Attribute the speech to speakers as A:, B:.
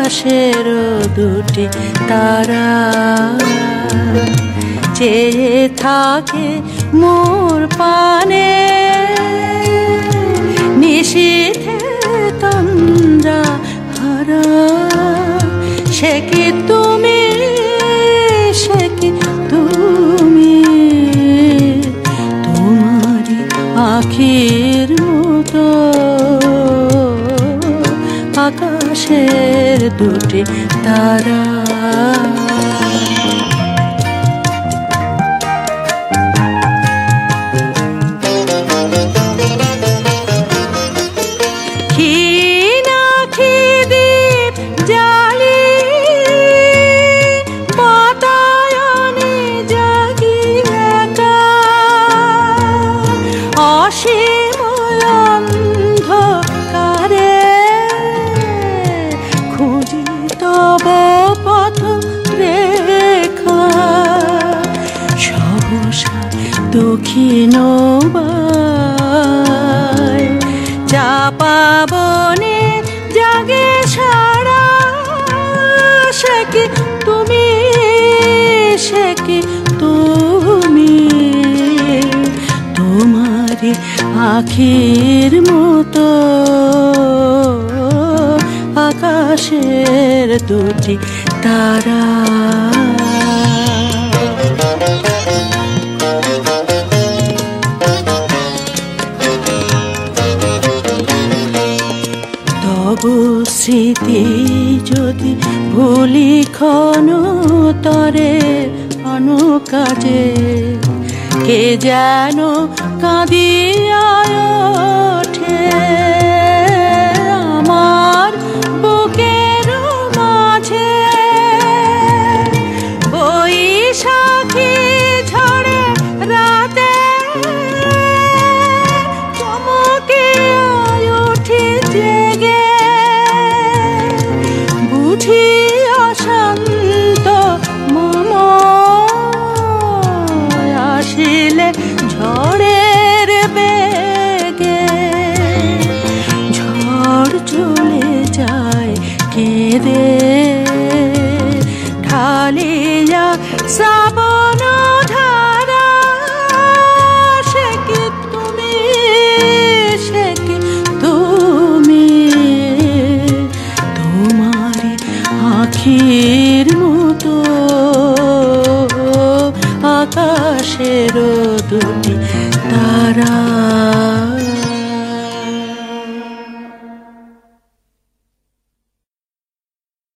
A: আকাশের দুটি তারা চেয়ে থাকে মোর পানে, নিশীথে তন্দ্রা হারা। সে কি তুমি, সে কি তুমি, তোমারি আখির মতো আকাশের দুটি তারা। দক্ষিণ চাপা বনে জাগে সারা। সে কি তুমি, সে কি তুমি, তোমারি আখির মতো আকাশের দুটি তারা। স্মৃতি যদি ভুলি ক্ষণ তরে অনুকাজে, কে যেন কাঁদিয়া ওঠে আমার বুকের মাঝে। বৈশাখী ঝড়ে রাতে চমকে উঠি জেগে, বুঝি অশান্ত মম আসিলে ঝড়ের বেগে। ঝড় চলে যায় কেঁদে ঢালিয়া শ্রাবণ ধারা। সে কি তুমি, সে কি তুমি, তোমারি আখির মতো আকাশের দুটি তারা।